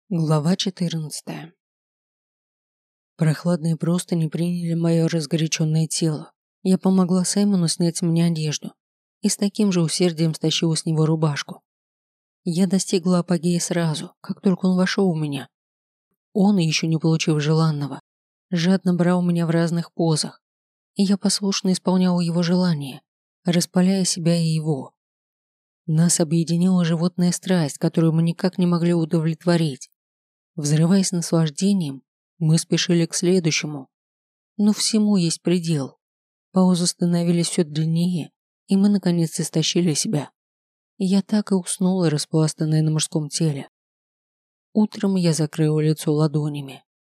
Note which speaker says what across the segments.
Speaker 1: Глава 14. Прохладные простыни приняли мое разгоряченное тело. Я помогла Саймону снять с меня одежду и с таким же усердием стащила с него рубашку. Я достигла апогея сразу, как только он вошел в меня. Он, еще не получив желанного, жадно брал меня в разных позах, и я послушно исполняла его желания, распаляя себя и его. Нас объединила животная страсть, которую мы никак не могли удовлетворить. Взрываясь наслаждением, мы спешили к следующему. Но всему есть предел. Паузы становились все длиннее, и мы наконец истощили себя. И я так и уснула, распластанная на мужском теле. Утром я закрыла лицо ладонями.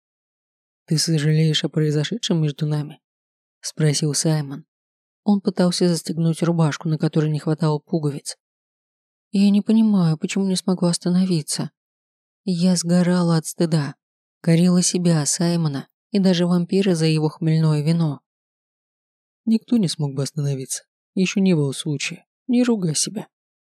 Speaker 1: «Ты сожалеешь о произошедшем между нами?» – спросил Саймон. Он пытался застегнуть рубашку, на которой не хватало пуговиц. «Я не понимаю, почему не смогла остановиться». Я сгорала от стыда, корила себя, Саймона и даже вампира за его хмельное вино. Никто не смог бы остановиться. Еще не было случая. Не ругай себя.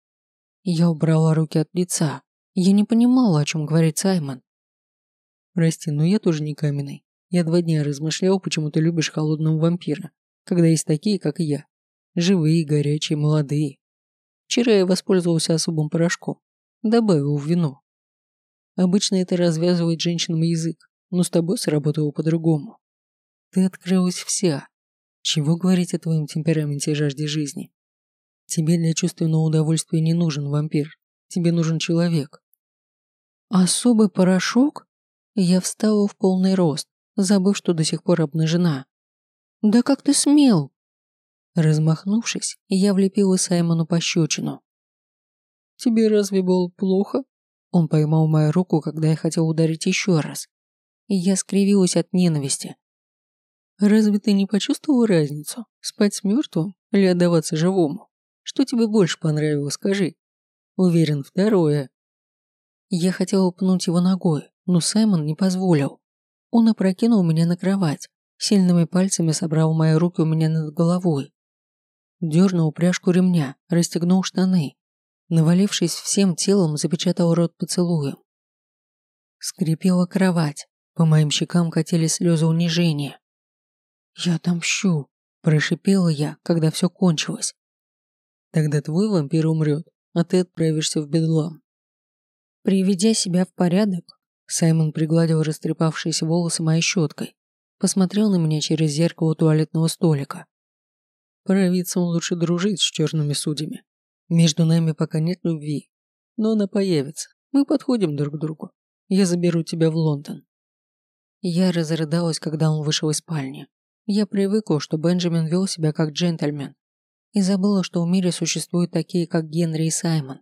Speaker 1: Я убрала руки от лица. Я не понимала, о чем говорит Саймон. Прости, но я тоже не каменный. Я 2 дня размышлял, почему ты любишь холодного вампира, когда есть такие, как и я. Живые, горячие, молодые. Вчера я воспользовался особым порошком. Добавил в вино. Обычно это развязывает женщинам язык, но с тобой сработало по-другому. Ты открылась вся. Чего говорить о твоем темпераменте и жажде жизни? Тебе для чувственного удовольствия не нужен вампир. Тебе нужен человек. Особый порошок? Я встала в полный рост, забыв, что до сих пор обнажена. Да как ты смел? Размахнувшись, я влепила Саймону пощечину. Тебе разве было плохо? Он поймал мою руку, когда я хотел ударить еще раз. И я скривилась от ненависти. Разве ты не почувствовал разницу? Спать с мертвым или отдаваться живому? Что тебе больше понравилось, скажи? Уверен, второе. Я хотела пнуть его ногой, но Саймон не позволил. Он опрокинул меня на кровать, сильными пальцами собрал мои руки у меня над головой. Дернул пряжку ремня, расстегнул штаны. Навалившись всем телом, запечатал рот поцелуем. Скрипела кровать, по моим щекам катились слезы унижения. «Я отомщу», – прошипела я, когда все кончилось. «Тогда твой вампир умрет, а ты отправишься в бедлам». Приведя себя в порядок, Саймон пригладил растрепавшиеся волосы моей щеткой, посмотрел на меня через зеркало туалетного столика. Провидцам лучше дружить с черными судьями. Между нами пока нет любви, но она появится. Мы подходим друг к другу. Я заберу тебя в Лондон. Я разрыдалась, когда он вышел из спальни. Я привыкла, что Бенджамин вел себя как джентльмен, и забыла, что в мире существуют такие, как Генри и Саймон.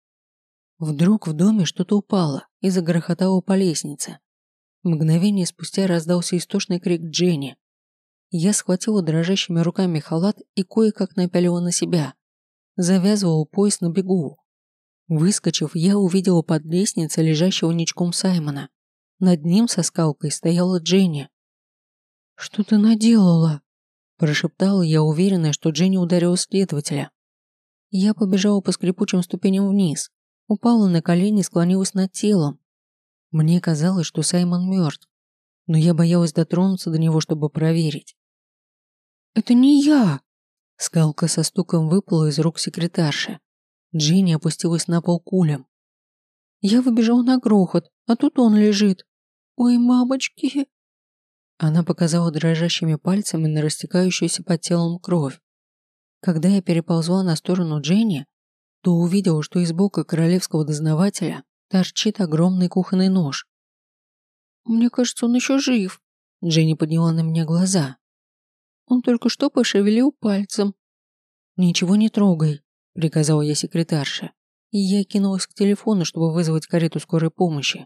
Speaker 1: Вдруг в доме что-то упало и загрохотало по лестнице. Мгновение спустя раздался истошный крик Дженни. Я схватила дрожащими руками халат и кое-как напялила на себя. Завязывал пояс на бегу. Выскочив, я увидела под лестницей лежащего ничком Саймона. Над ним со скалкой стояла Дженни. «Что ты наделала?» – прошептала я, уверенная, что Дженни ударила следователя. Я побежала по скрипучим ступеням вниз, упала на колени и склонилась над телом. Мне казалось, что Саймон мертв, но я боялась дотронуться до него, чтобы проверить. «Это не я!» Скалка со стуком выпала из рук секретарши. Дженни опустилась на пол кулем. Я выбежала на грохот, а тут он лежит. «Ой, мамочки!» Она показала дрожащими пальцами на растекающуюся под телом кровь. Когда я переползла на сторону Дженни, то увидела, что из бока королевского дознавателя торчит огромный кухонный нож. «Мне кажется, он еще жив», – Дженни подняла на меня глаза. «Он только что пошевелил пальцем». «Ничего не трогай», – приказала я секретарше, и я кинулась к телефону, чтобы вызвать карету скорой помощи.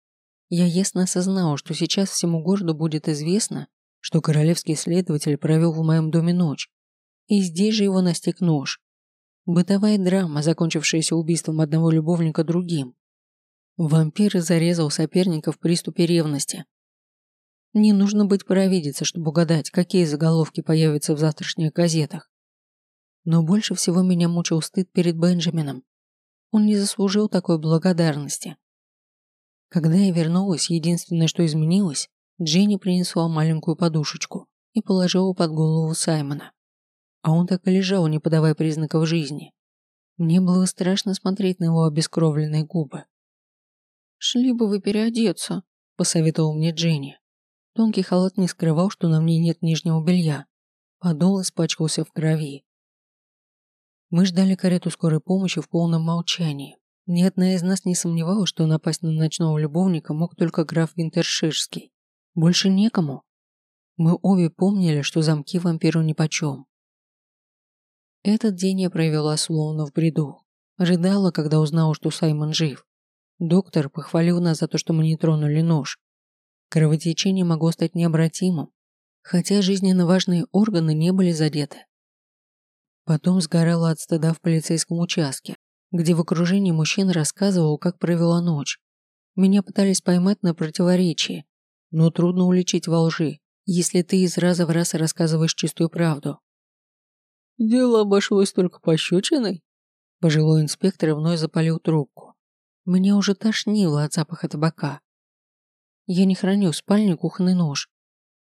Speaker 1: Я ясно осознала, что сейчас всему городу будет известно, что королевский следователь провел в моем доме ночь, и здесь же его настиг нож. Бытовая драма, закончившаяся убийством одного любовника другим. Вампир зарезал соперника в приступе ревности. Не нужно быть провидицей, чтобы угадать, какие заголовки появятся в завтрашних газетах. Но больше всего меня мучил стыд перед Бенджамином. Он не заслужил такой благодарности. Когда я вернулась, единственное, что изменилось, Дженни принесла маленькую подушечку и положила под голову Саймона. А он так и лежал, не подавая признаков жизни. Мне было страшно смотреть на его обескровленные губы. «Шли бы вы переодеться», – посоветовал мне Дженни. Тонкий халат не скрывал, что на мне нет нижнего белья. Подол испачкался в крови. Мы ждали карету скорой помощи в полном молчании. Ни одна из нас не сомневалась, что напасть на ночного любовника мог только граф Винтерширский. Больше некому. Мы обе помнили, что замки вампиру нипочем. Этот день я провела словно в бреду. Рыдала, когда узнала, что Саймон жив. Доктор похвалил нас за то, что мы не тронули нож. Кровотечение могло стать необратимым, хотя жизненно важные органы не были задеты. Потом сгорала от стыда в полицейском участке, где в окружении мужчин рассказывал, как провела ночь. Меня пытались поймать на противоречии, но трудно уличить во лжи, если ты из раза в раз рассказываешь чистую правду. «Дело обошлось только пощечиной?» Пожилой инспектор вновь запалил трубку. Меня уже тошнило от запаха табака. Я не храню в спальне кухонный нож.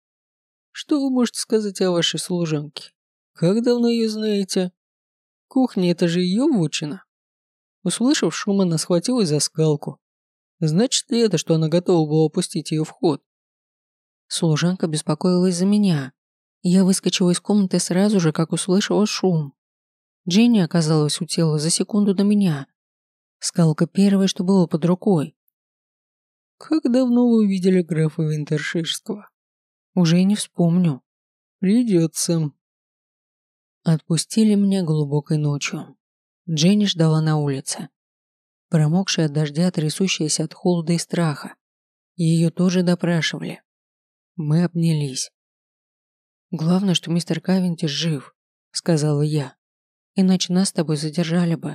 Speaker 1: «Что вы можете сказать о вашей служанке? Как давно ее знаете? Кухня – это же ее вотчина». Услышав шум, она схватилась за скалку. Значит ли это, что она готова была пустить ее в ход? Служанка беспокоилась за меня. Я выскочила из комнаты сразу же, как услышала шум. Дженни оказалась у тела за секунду до меня. Скалка первая, что было под рукой. «Как давно вы увидели графа Винтерширского?» «Уже и не вспомню». «Придется». Отпустили меня глубокой ночью. Дженни ждала на улице. Промокшая от дождя, трясущаяся от холода и страха. Ее тоже допрашивали. Мы обнялись. «Главное, что мистер Кавендиш жив», — сказала я. «Иначе нас с тобой задержали бы».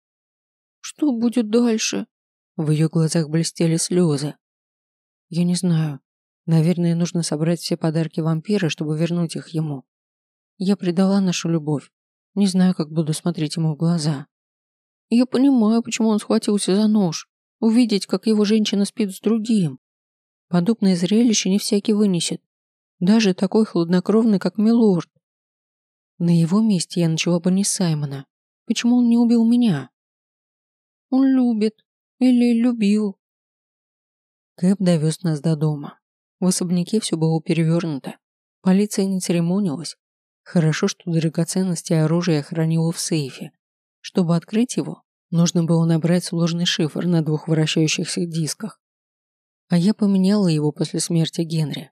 Speaker 1: «Что будет дальше?» В ее глазах блестели слезы. «Я не знаю. Наверное, нужно собрать все подарки вампира, чтобы вернуть их ему. Я предала нашу любовь. Не знаю, как буду смотреть ему в глаза». «Я понимаю, почему он схватился за нож. Увидеть, как его женщина спит с другим. Подобное зрелище не всякий вынесет. Даже такой хладнокровный, как милорд. На его месте я начала бы не с Саймона. Почему он не убил меня?» «Он любит. Или любил». Кэб довез нас до дома. В особняке все было перевернуто. Полиция не церемонилась. Хорошо, что драгоценности и оружие хранило в сейфе. Чтобы открыть его, нужно было набрать сложный шифр на 2 вращающихся дисках. А я поменяла его после смерти Генри.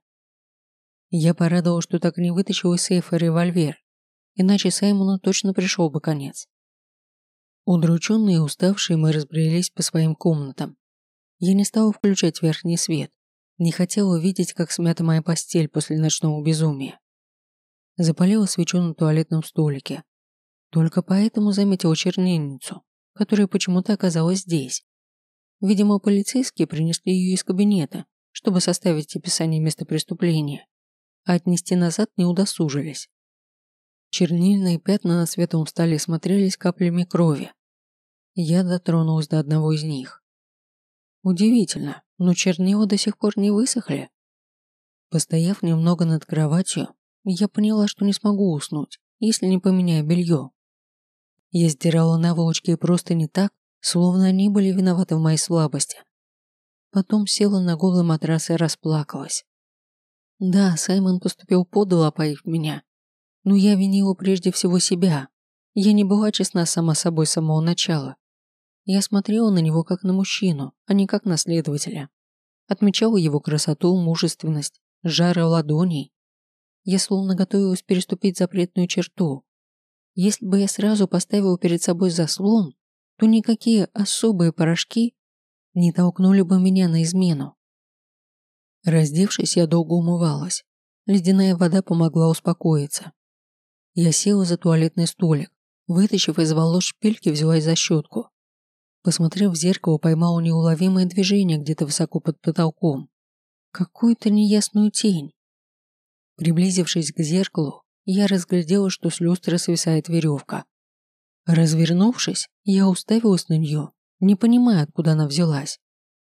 Speaker 1: Я порадовалась, что так и не вытащила из сейфа револьвер, иначе Саймону точно пришел бы конец. Удрученные и уставшие мы разбрелись по своим комнатам. Я не стала включать верхний свет, не хотела видеть, как смята моя постель после ночного безумия. Запалила свечу на туалетном столике. Только поэтому заметила чернильницу, которая почему-то оказалась здесь. Видимо, полицейские принесли ее из кабинета, чтобы составить описание места преступления, а отнести назад не удосужились. Чернильные пятна на светлом столе смотрелись каплями крови. Я дотронулась до одного из них. Удивительно, но чернила до сих пор не высохли. Постояв немного над кроватью, я поняла, что не смогу уснуть, если не поменяю белье. Я сдирала наволочки и простыни так, словно они были виноваты в моей слабости. Потом села на голый матрас и расплакалась. Да, Саймон поступил подло, опоив меня. Но я винила прежде всего себя. Я не была честна сама собой с самого начала. Я смотрела на него как на мужчину, а не как на следователя. Отмечала его красоту, мужественность, жар ладоней. Я словно готовилась переступить запретную черту. Если бы я сразу поставила перед собой заслон, то никакие особые порошки не толкнули бы меня на измену. Раздевшись, я долго умывалась. Ледяная вода помогла успокоиться. Я села за туалетный столик, вытащив из волос шпильки, взялась за щетку. Посмотрев в зеркало, поймала неуловимое движение где-то высоко под потолком. Какую-то неясную тень. Приблизившись к зеркалу, я разглядела, что с люстры свисает веревка. Развернувшись, я уставилась на нее, не понимая, откуда она взялась.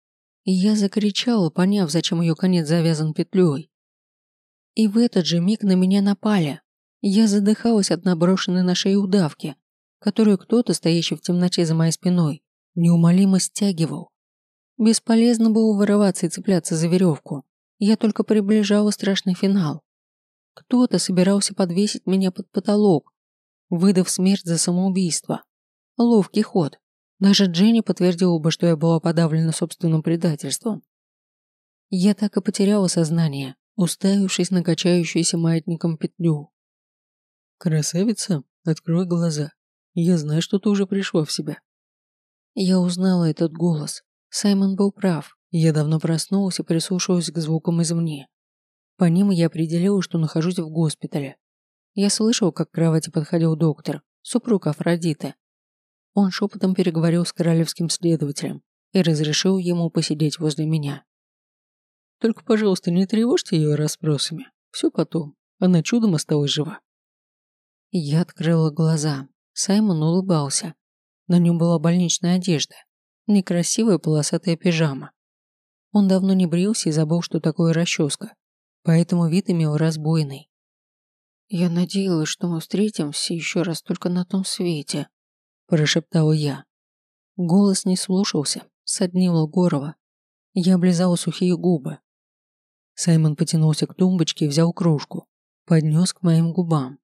Speaker 1: И я закричала, поняв, зачем ее конец завязан петлей. И в этот же миг на меня напали. Я задыхалась от наброшенной на шею удавки, которую кто-то, стоящий в темноте за моей спиной, неумолимо стягивал. Бесполезно было вырываться и цепляться за веревку. Я только приближала страшный финал. Кто-то собирался подвесить меня под потолок, выдав смерть за самоубийство. Ловкий ход. Даже Дженни подтвердила бы, что я была подавлена собственным предательством. Я так и потеряла сознание, уставившись на качающуюся маятником петлю. «Красавица, открой глаза. Я знаю, что ты уже пришла в себя». Я узнала этот голос. Саймон был прав. Я давно проснулась и прислушалась к звукам извне. По ним я определила, что нахожусь в госпитале. Я слышал, как к кровати подходил доктор, супруг Афродиты. Он шепотом переговорил с королевским следователем и разрешил ему посидеть возле меня. «Только, пожалуйста, не тревожьте ее расспросами. Все потом. Она чудом осталась жива». Я открыла глаза. Саймон улыбался. На нем была больничная одежда. Некрасивая полосатая пижама. Он давно не брился и забыл, что такое расческа, поэтому вид имел разбойный. «Я надеялась, что мы встретимся еще раз только на том свете», – прошептала я. Голос не слушался, соднило горло. Я облизала сухие губы. Саймон потянулся к тумбочке и взял кружку, поднес к моим губам.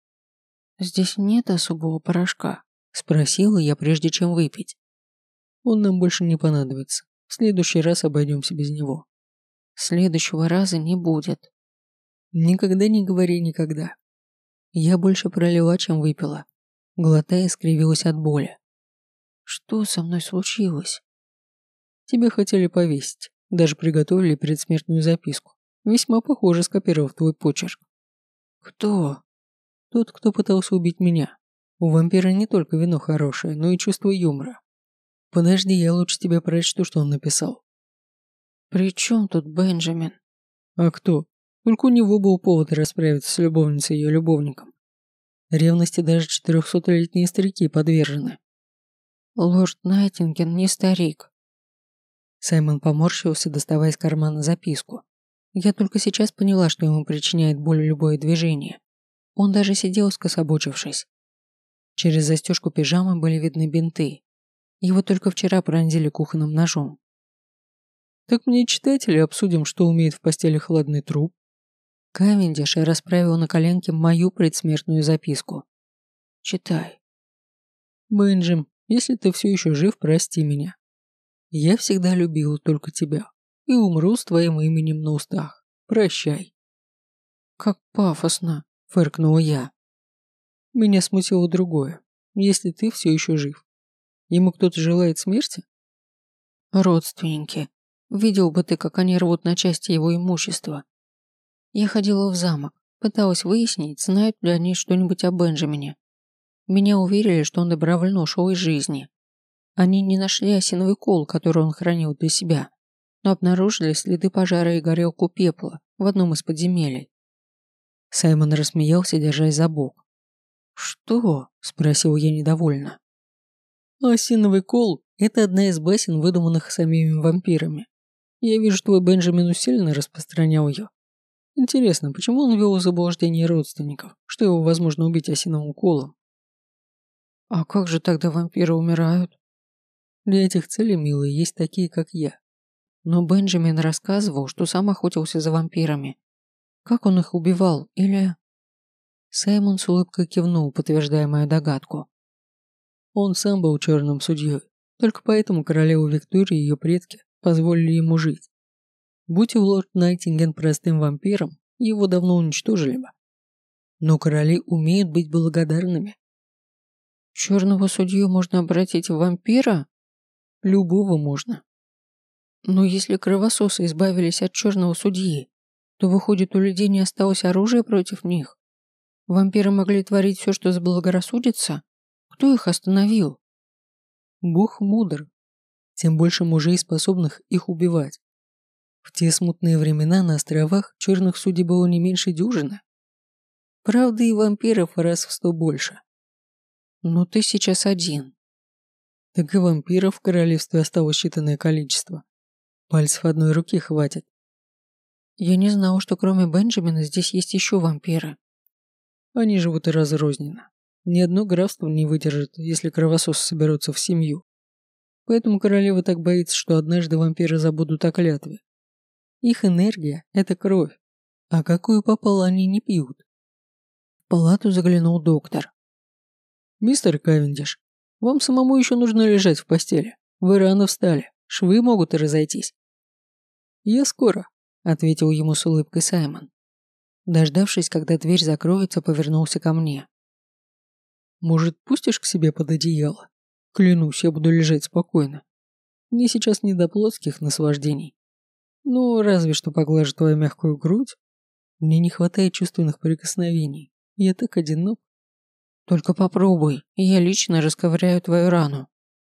Speaker 1: «Здесь нет особого порошка?» – спросила я, прежде чем выпить. «Он нам больше не понадобится. В следующий раз обойдемся без него». «Следующего раза не будет». «Никогда не говори никогда». Я больше пролила, чем выпила. Глотая, скривилась от боли. «Что со мной случилось?» «Тебя хотели повесить. Даже приготовили предсмертную записку. Весьма похоже, скопировав твой почерк». «Кто?» «Тот, кто пытался убить меня. У вампира не только вино хорошее, но и чувство юмора. Подожди, я лучше тебе прочту, что он написал». «При чем тут Бенджамин?» «А кто? Только у него был повод расправиться с любовницей и ее любовником. Ревности даже 400-летние старики подвержены». «Лорд Найтинген не старик». Саймон поморщился, доставая из кармана записку. Я только сейчас поняла, что ему причиняет боль любое движение. Он даже сидел, скособочившись. Через застежку пижамы были видны бинты. Его только вчера пронзили кухонным ножом. «Так мне читать или обсудим, что умеет в постели хладный труп?» Кавендиш расправил на коленке мою предсмертную записку. «Читай». «Бенджим, если ты все еще жив, прости меня. Я всегда любил только тебя и умру с твоим именем на устах. Прощай». «Как пафосно», — фыркнула я. «Меня смутило другое. Если ты все еще жив. Ему кто-то желает смерти?» «Родственники. Видел бы ты, как они рвут на части его имущества. Я ходила в замок, пыталась выяснить, знают ли они что-нибудь о Бенджамине. Меня уверили, что он добровольно ушел из жизни. Они не нашли осиновый кол, который он хранил для себя, но обнаружили следы пожара и горелку пепла в одном из подземелий». Саймон рассмеялся, держась за бок. «Что?» – спросил я недовольно. «Осиновый кол – это одна из басен, выдуманных самими вампирами. Я вижу, твой Бенджамин усиленно распространял ее. Интересно, почему он ввел в заблуждение родственников, что его возможно убить осиновым колом?» «А как же тогда вампиры умирают?» «Для этих целей, милые, есть такие, как я». Но Бенджамин рассказывал, что сам охотился за вампирами. Как он их убивал, или...» Саймон с улыбкой кивнул, подтверждая мою догадку. Он сам был черным судьей, только поэтому королеву Викторию и ее предки позволили ему жить. Будь у лорд Найтинген простым вампиром, его давно уничтожили бы. Но короли умеют быть благодарными. «Черного судью можно обратить в вампира?» «Любого можно». «Но если кровососы избавились от черного судьи, то, выходит, у людей не осталось оружия против них? Вампиры могли творить все, что заблагорассудится? Кто их остановил?»
Speaker 2: «Бог мудр. Тем больше мужей, способных их убивать. В те смутные времена на островах черных судей было не меньше дюжины. Правда, и вампиров раз в 100 больше».
Speaker 1: «Но ты сейчас один».
Speaker 2: Так и вампиров в королевстве осталось считанное количество. Пальцев одной руки хватит.
Speaker 1: Я не знал, что кроме Бенджамина здесь есть еще вампиры.
Speaker 2: Они живут и разрозненно. Ни одно графство не выдержит, если кровососы соберутся в семью. Поэтому королева так боится, что однажды вампиры забудут о клятве. Их энергия – это кровь, а какую попало они не пьют.
Speaker 1: В палату заглянул доктор.
Speaker 2: «Мистер Кавендиш, вам самому еще нужно лежать в постели. Вы рано встали, швы могут и разойтись». «Я скоро», – ответил ему с улыбкой Саймон.
Speaker 1: Дождавшись, когда дверь закроется, повернулся ко мне.
Speaker 2: «Может, пустишь к себе под одеяло? Клянусь, я буду лежать спокойно. Мне сейчас не до плотских наслаждений. Ну, разве что поглажу твою мягкую грудь. Мне не хватает чувственных прикосновений. Я так одинок».
Speaker 1: «Только попробуй, я лично расковыряю твою рану».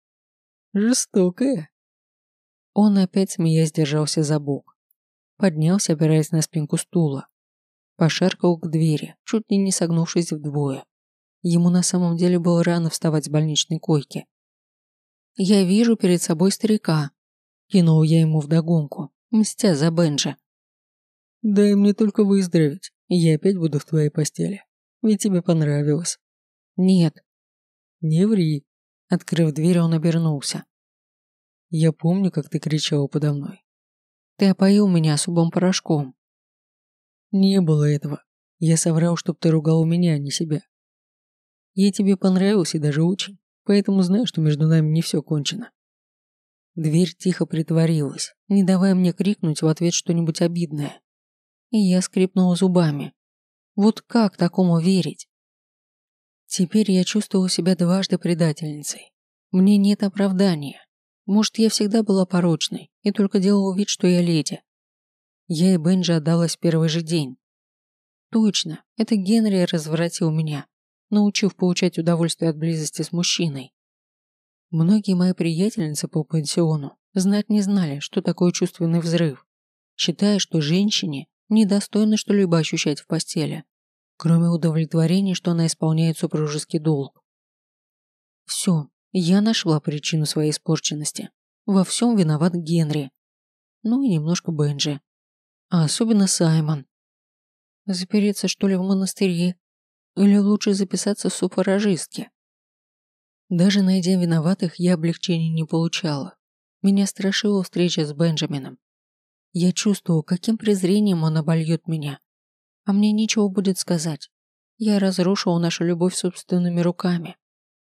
Speaker 2: «Жестокая».
Speaker 1: Он опять, смеясь, держался за бок. Поднялся, опираясь на спинку стула. Пошаркал к двери, чуть ли не согнувшись вдвое. Ему на самом деле было рано вставать с больничной койки. «Я вижу перед собой старика», – кинул я ему вдогонку, мстя за Бенджа.
Speaker 2: «Дай мне только выздороветь, и я опять буду в твоей постели. Ведь тебе понравилось».
Speaker 1: «Нет».
Speaker 2: «Не ври».
Speaker 1: Открыв дверь, он обернулся.
Speaker 2: «Я помню, как ты кричала подо мной».
Speaker 1: «Ты опоил меня особым порошком».
Speaker 2: «Не было этого. Я соврал, чтоб ты ругал меня, а не себя. Я тебе понравился и даже очень, поэтому знаю, что между нами не все кончено».
Speaker 1: Дверь тихо притворилась, не давая мне крикнуть в ответ что-нибудь обидное. И я скрипнула зубами. Вот как такому верить? Теперь я чувствовала себя дважды предательницей. Мне нет оправдания. Может, я всегда была порочной и только делала вид, что я леди. Я и Бенджи отдалась в первый же день. Точно, это Генри развратил меня, научив получать удовольствие от близости с мужчиной. Многие мои приятельницы по пансиону знать не знали, что такое чувственный взрыв, считая, что женщине недостойно что-либо ощущать в постели, кроме удовлетворения, что она исполняет супружеский долг. Все, я нашла причину своей испорченности. Во всем виноват Генри. Ну и немножко Бенджи. А особенно Саймон. Запереться, что ли, в монастыре? Или лучше записаться в суфражистки? Даже найдя виноватых, я облегчения не получала. Меня страшила встреча с Бенджамином. Я чувствовала, каким презрением он обольет меня. А мне нечего будет сказать. Я разрушила нашу любовь собственными руками.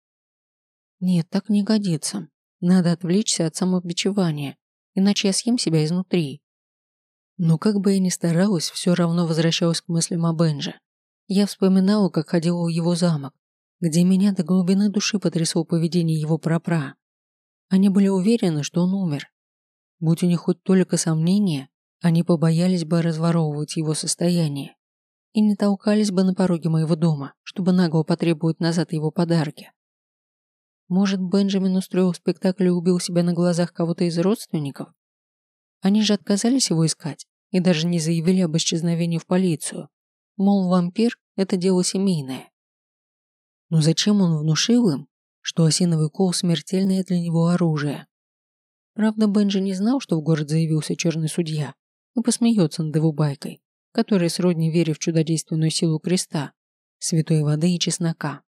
Speaker 1: Нет, так не годится. Надо отвлечься от самобичевания, иначе я съем себя изнутри. Но как бы я ни старалась, все равно возвращалась к мыслям о Бенже. Я вспоминала, как ходила в его замок, где меня до глубины души потрясло поведение его прапра. Они были уверены, что он умер. Будь у них хоть только сомнения, они побоялись бы разворовывать его состояние и не толкались бы на пороге моего дома, чтобы нагло потребовать назад его подарки. Может, Бенджамин устроил спектакль и убил себя на глазах кого-то из родственников? Они же отказались его искать и даже не заявили об исчезновении в полицию. Мол, вампир – это дело семейное. Но зачем он внушил им, что осиновый кол – смертельное для него оружие? Правда, Бенджи не знал, что в город заявился черный судья, и посмеется над его байкой, которая сродни вере в чудодейственную силу креста, святой воды и чеснока.